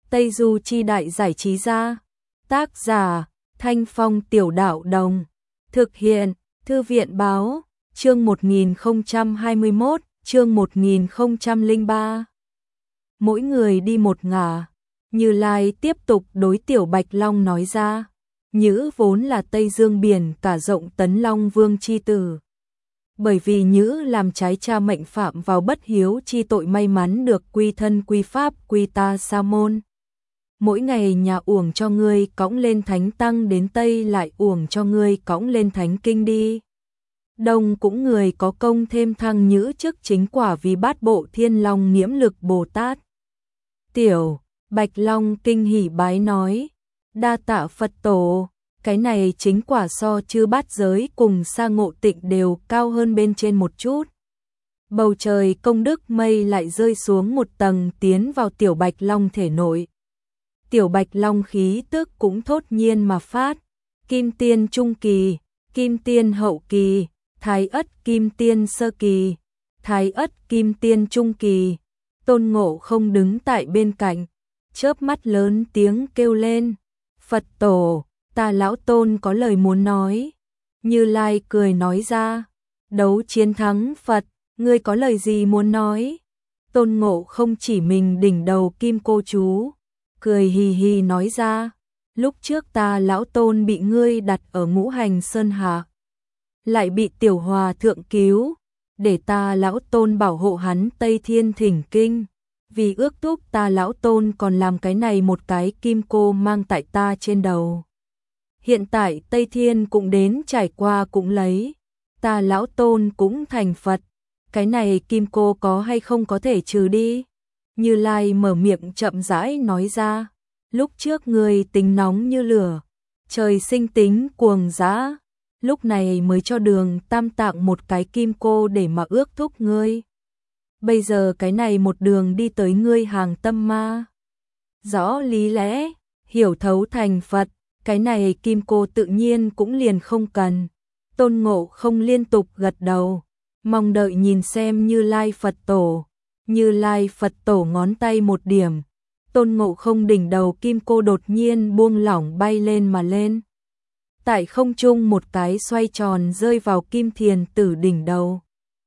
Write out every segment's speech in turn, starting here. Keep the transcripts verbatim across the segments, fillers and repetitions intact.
Tây Du Chi Đại Giải Trí Gia. Tác giả Thanh Phong Tiểu Đạo Đồng. Thực hiện Thư viện Báo. Chương một nghìn không trăm hai mươi mốt, chương một nghìn không trăm lẻ ba. Mỗi người đi một ngả. Như Lai tiếp tục đối Tiểu Bạch Long nói ra. Nhữ vốn là Tây Dương biển cả rộng Tấn Long Vương chi tử. Bởi vì Nhữ làm trái cha mệnh phạm vào bất hiếu chi tội, may mắn được quy thân quy pháp quy ta sa môn. Mỗi ngày nhà uổng cho ngươi cõng lên thánh tăng, đến Tây lại uổng cho ngươi cõng lên thánh kinh đi. Đông cũng người có công thêm thăng Nhữ chức chính quả vì bát bộ thiên long nhiễm lực Bồ Tát. Tiểu Bạch Long kinh hỉ bái nói, đa tạ Phật tổ, cái này chính quả so chư bát giới cùng Sa Ngộ Tịnh đều cao hơn bên trên một chút. Bầu trời công đức mây lại rơi xuống một tầng, tiến vào Tiểu Bạch Long thể nội. Tiểu Bạch Long khí tức cũng thốt nhiên mà phát, Kim Tiên trung kỳ, Kim Tiên hậu kỳ, Thái Ất Kim Tiên sơ kỳ, Thái Ất Kim Tiên trung kỳ. Tôn Ngộ Không đứng tại bên cạnh, chớp mắt lớn tiếng kêu lên, Phật tổ, ta lão Tôn có lời muốn nói. Như Lai cười nói ra, đấu chiến thắng Phật, ngươi có lời gì muốn nói? Tôn Ngộ Không chỉ mình đỉnh đầu kim cô chú, cười hì hì nói ra, lúc trước ta lão Tôn bị ngươi đặt ở Ngũ Hành Sơn Hạ, lại bị Tiểu Hòa thượng cứu, để ta lão Tôn bảo hộ hắn Tây Thiên thỉnh kinh. Vì ước thúc ta lão Tôn còn làm cái này một cái kim cô mang tại ta trên đầu. Hiện tại Tây Thiên cũng đến, trải qua cũng lấy, ta lão Tôn cũng thành Phật, cái này kim cô có hay không có thể trừ đi? Như Lai mở miệng chậm rãi nói ra, lúc trước ngươi tính nóng như lửa, trời sinh tính cuồng dã, lúc này mới cho Đường Tam Tạng một cái kim cô để mà ước thúc ngươi. Bây giờ cái này một đường đi tới ngươi hàng tâm ma. Rõ lý lẽ, hiểu thấu thành Phật, cái này kim cô tự nhiên cũng liền không cần. Tôn Ngộ Không liên tục gật đầu, mong đợi nhìn xem Như Lai Phật tổ. Như Lai Phật tổ ngón tay một điểm, Tôn Ngộ Không đỉnh đầu kim cô đột nhiên buông lỏng bay lên mà lên. Tại không trung một cái xoay tròn rơi vào Kim Thiền Tử đỉnh đầu.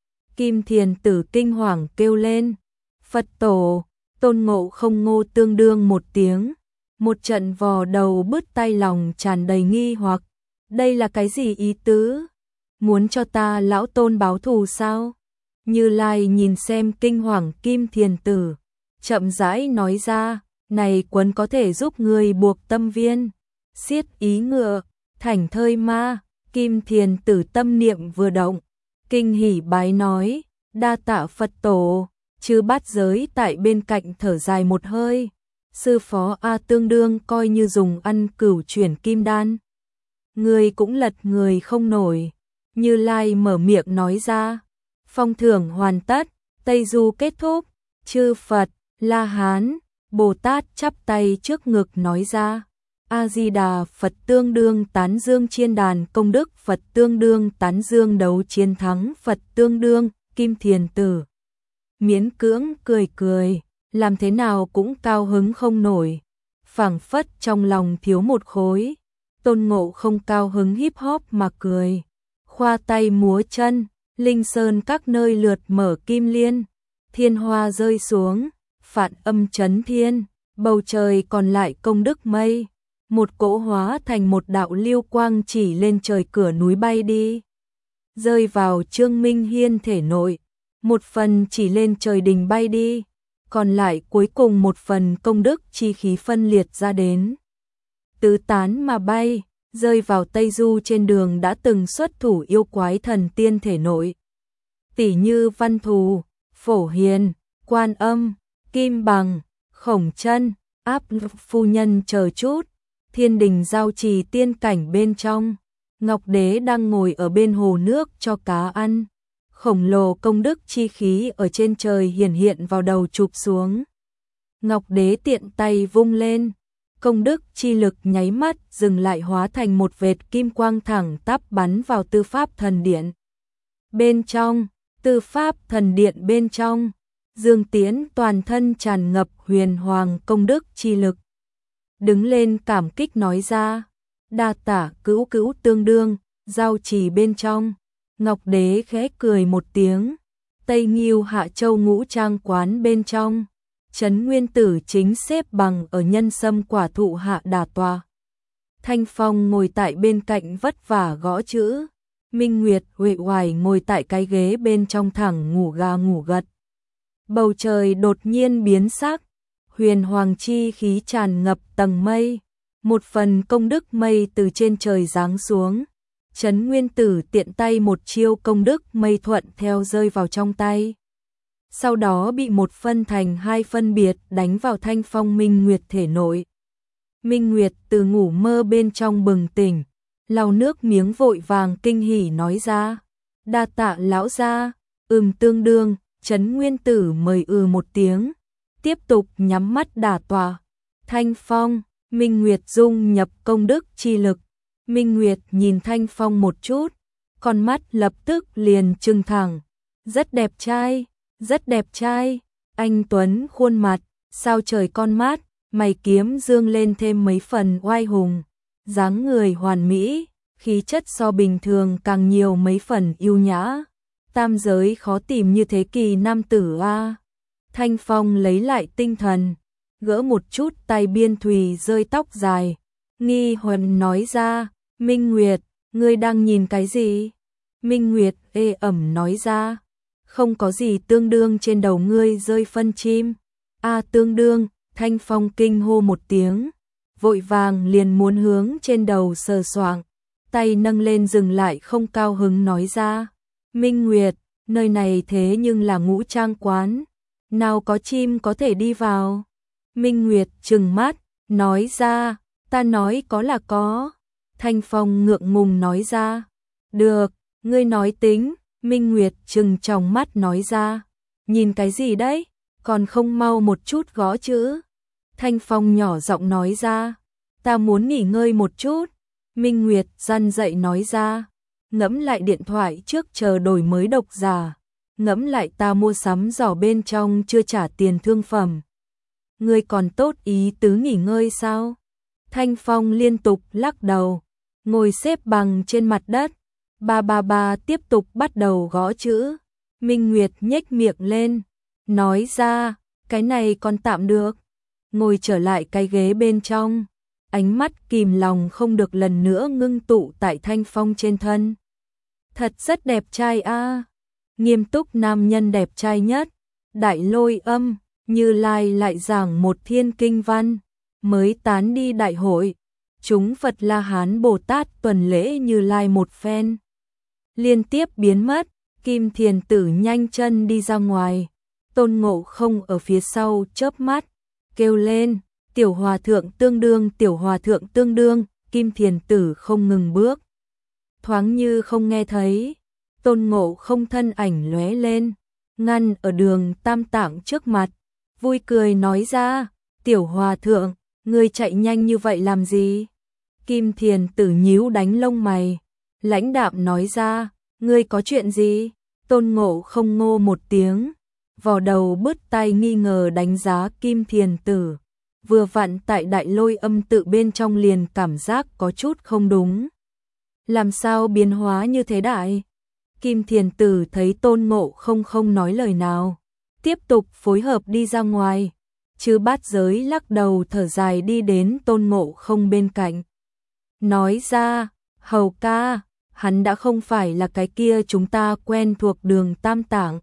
Kim Thiền Tử kinh hoàng kêu lên, Phật tổ. Tôn Ngộ Không ngô tương đương một tiếng, một trận vò đầu bứt tai, lòng tràn đầy nghi hoặc, đây là cái gì ý tứ? Muốn cho ta lão Tôn báo thù sao? Như Lai nhìn xem kinh hoàng Kim Thiền Tử, chậm rãi nói ra, này quấn có thể giúp người buộc tâm viên, xiết ý ngựa, thảnh thơi ma. Kim Thiền Tử tâm niệm vừa động, kinh hỉ bái nói, đa tạ Phật tổ. Chư bát giới tại bên cạnh thở dài một hơi, sư phó A tương đương coi như dùng ăn cửu chuyển kim đan, người cũng lật người không nổi. Như Lai mở miệng nói ra, phong thưởng hoàn tất, Tây Du kết thúc. Chư Phật, La Hán, Bồ Tát chắp tay trước ngực nói ra, A Di Đà Phật tương đương tán dương chiên đàn công đức, Phật tương đương tán dương đấu chiến thắng, Phật tương đương. Kim Thiền Tử miễn cưỡng cười cười, làm thế nào cũng cao hứng không nổi, phảng phất trong lòng thiếu một khối. Tôn Ngộ Không cao hứng híp hop mà cười, khoa tay múa chân, linh sơn các nơi lượt mở kim liên, thiên hoa rơi xuống, phạn âm chấn thiên, bầu trời còn lại công đức mây, một cỗ hóa thành một đạo lưu quang chỉ lên trời cửa núi bay đi, rơi vào Trương Minh Hiên thể nội. Một phần chỉ lên trời đình bay đi, còn lại cuối cùng một phần công đức chi khí phân liệt ra đến, tứ tán mà bay, rơi vào Tây Du trên đường đã từng xuất thủ yêu quái thần tiên thể nội. Tỷ như Văn Thù, Phổ Hiền, Quan Âm, Kim Bằng, Khổng Chân, Áp Phu Nhân chờ chút. Thiên đình giao trì tiên cảnh bên trong, Ngọc Đế đang ngồi ở bên hồ nước cho cá ăn. Khổng lồ công đức chi khí ở trên trời hiển hiện vào đầu chụp xuống. Ngọc Đế tiện tay vung lên, công đức chi lực nháy mắt dừng lại, hóa thành một vệt kim quang thẳng tắp bắn vào Tư Pháp Thần Điện. Bên trong, Tư Pháp Thần Điện bên trong, Dương Tiễn toàn thân tràn ngập huyền hoàng công đức chi lực. Đứng lên cảm kích nói ra, đa tạ cữu cữu tương đương, giao trì bên trong. Ngọc Đế khẽ cười một tiếng, Tây Nghiêu Hạ Châu ngũ trang quán bên trong. Trấn Nguyên Tử chính xếp bằng ở nhân sâm quả thụ hạ đà tọa. Thanh Phong ngồi tại bên cạnh vất vả gõ chữ. Minh Nguyệt uể oải ngồi tại cái ghế bên trong thẳng ngủ gà ngủ gật. Bầu trời đột nhiên biến sắc, huyền hoàng chi khí tràn ngập tầng mây. Một phần công đức mây từ trên trời giáng xuống. Trấn Nguyên Tử tiện tay một chiêu công đức mây thuận theo rơi vào trong tay. Sau đó bị một phân thành hai phân biệt đánh vào Thanh Phong Minh Nguyệt thể nội. Minh Nguyệt từ ngủ mơ bên trong bừng tỉnh, lau nước miếng vội vàng kinh hỉ nói ra, đa tạ lão gia. Ừm tương đương. Trấn Nguyên Tử mời ừ một tiếng, tiếp tục nhắm mắt đả tọa. Thanh Phong, Minh Nguyệt dung nhập công đức chi lực. Minh Nguyệt nhìn Thanh Phong một chút, con mắt lập tức liền trừng thẳng. Rất đẹp trai, rất đẹp trai, anh tuấn khuôn mặt, sao trời con mắt, mày kiếm dương lên thêm mấy phần oai hùng, dáng người hoàn mỹ, khí chất so bình thường càng nhiều mấy phần yêu nhã. Tam giới khó tìm như thế kỳ nam tử a. Thanh Phong lấy lại tinh thần, gỡ một chút tay biên thùy rơi tóc dài, nghi huần nói ra, Minh Nguyệt, ngươi đang nhìn cái gì? Minh Nguyệt ê ẩm nói ra, không có gì tương đương trên đầu ngươi rơi phân chim. A tương đương. Thanh Phong kinh hô một tiếng, vội vàng liền muốn hướng trên đầu sờ soạng, tay nâng lên dừng lại không cao hứng nói ra, Minh Nguyệt, nơi này thế nhưng là ngũ trang quán, nào có chim có thể đi vào. Minh Nguyệt trừng mắt, nói ra, ta nói có là có. Thanh Phong ngượng ngùng nói ra, được, ngươi nói tính. Minh Nguyệt trừng tròng mắt nói ra, nhìn cái gì đấy, còn không mau một chút gõ chữ. Thanh Phong nhỏ giọng nói ra, ta muốn nghỉ ngơi một chút. Minh Nguyệt răn dậy nói ra, ngẫm lại điện thoại trước chờ đổi mới độc giả, ngẫm lại ta mua sắm giỏ bên trong chưa trả tiền thương phẩm. Ngươi còn tốt ý tứ nghỉ ngơi sao? Thanh Phong liên tục lắc đầu, ngồi xếp bằng trên mặt đất, ba ba ba tiếp tục bắt đầu gõ chữ. Minh Nguyệt nhếch miệng lên, nói ra, cái này còn tạm được. Ngồi trở lại cái ghế bên trong, ánh mắt kìm lòng không được lần nữa ngưng tụ tại Thanh Phong trên thân. Thật rất đẹp trai a. Nghiêm túc nam nhân đẹp trai nhất. Đại Lôi Âm, Như Lai lại giảng một thiên kinh văn, mới tán đi đại hội, chúng Phật La Hán Bồ Tát tuần lễ Như Lai một phen. Liên tiếp biến mất, Kim Thiền Tử nhanh chân đi ra ngoài, Tôn Ngộ Không ở phía sau chớp mắt, kêu lên, tiểu hòa thượng tương đương, tiểu hòa thượng tương đương. Kim Thiền Tử không ngừng bước, thoáng như không nghe thấy. Tôn Ngộ Không thân ảnh lóe lên, ngăn ở đường Tam Tạng trước mặt, vui cười nói ra, tiểu hòa thượng, ngươi chạy nhanh như vậy làm gì? Kim Thiền Tử nhíu đánh lông mày, lãnh đạm nói ra, ngươi có chuyện gì? Tôn Ngộ Không ngô một tiếng, vò đầu bứt tai nghi ngờ đánh giá Kim Thiền Tử, vừa vặn tại Đại Lôi Âm tự bên trong liền cảm giác có chút không đúng. Làm sao biến hóa như thế đại? Kim Thiền Tử thấy Tôn Ngộ Không không nói lời nào, tiếp tục phối hợp đi ra ngoài. Chư Bát Giới lắc đầu thở dài đi đến Tôn Ngộ Không bên cạnh, nói ra, hầu ca, hắn đã không phải là cái kia chúng ta quen thuộc đường Tam Tạng.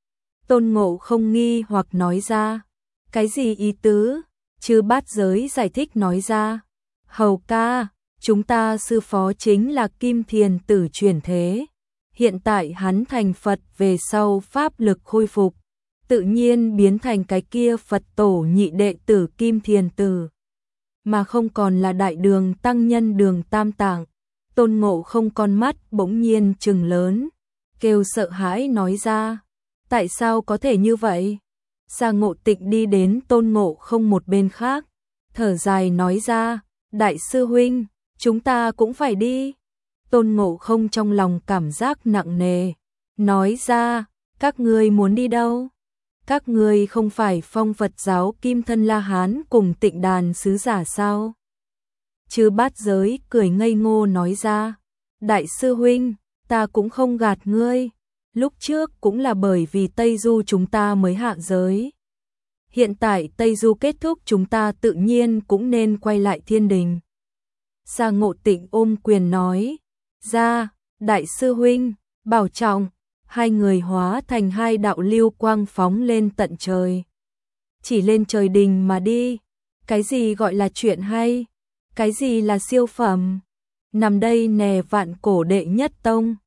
Tôn Ngộ Không nghi hoặc nói ra, cái gì ý tứ? Chư Bát Giới giải thích nói ra, hầu ca, chúng ta sư phó chính là Kim Thiền Tử chuyển thế. Hiện tại hắn thành Phật về sau pháp lực khôi phục, tự nhiên biến thành cái kia Phật tổ nhị đệ tử Kim Thiền Tử, mà không còn là đại đường tăng nhân đường Tam Tạng. Tôn Ngộ Không con mắt bỗng nhiên trừng lớn, kêu sợ hãi nói ra, tại sao có thể như vậy? Sa Ngộ Tịnh đi đến Tôn Ngộ Không một bên khác, thở dài nói ra, đại sư huynh, chúng ta cũng phải đi. Tôn Ngộ Không trong lòng cảm giác nặng nề, nói ra, các ngươi muốn đi đâu? các ngươi không phải Phong Phật giáo Kim Thân La Hán cùng Tịnh Đàn sứ giả sao? Chư Bát Giới cười ngây ngô nói ra, đại sư huynh, ta cũng không gạt ngươi, lúc trước cũng là bởi vì Tây Du chúng ta mới hạ giới. Hiện tại Tây Du kết thúc chúng ta tự nhiên cũng nên quay lại thiên đình. Sa Ngộ Tịnh ôm quyền nói, ra, đại sư huynh, bảo trọng, hai người hóa thành hai đạo lưu quang phóng lên tận trời. Chỉ lên trời đình mà đi, cái gì gọi là chuyện hay, cái gì là siêu phẩm, nằm đây nè vạn cổ đệ nhất tông.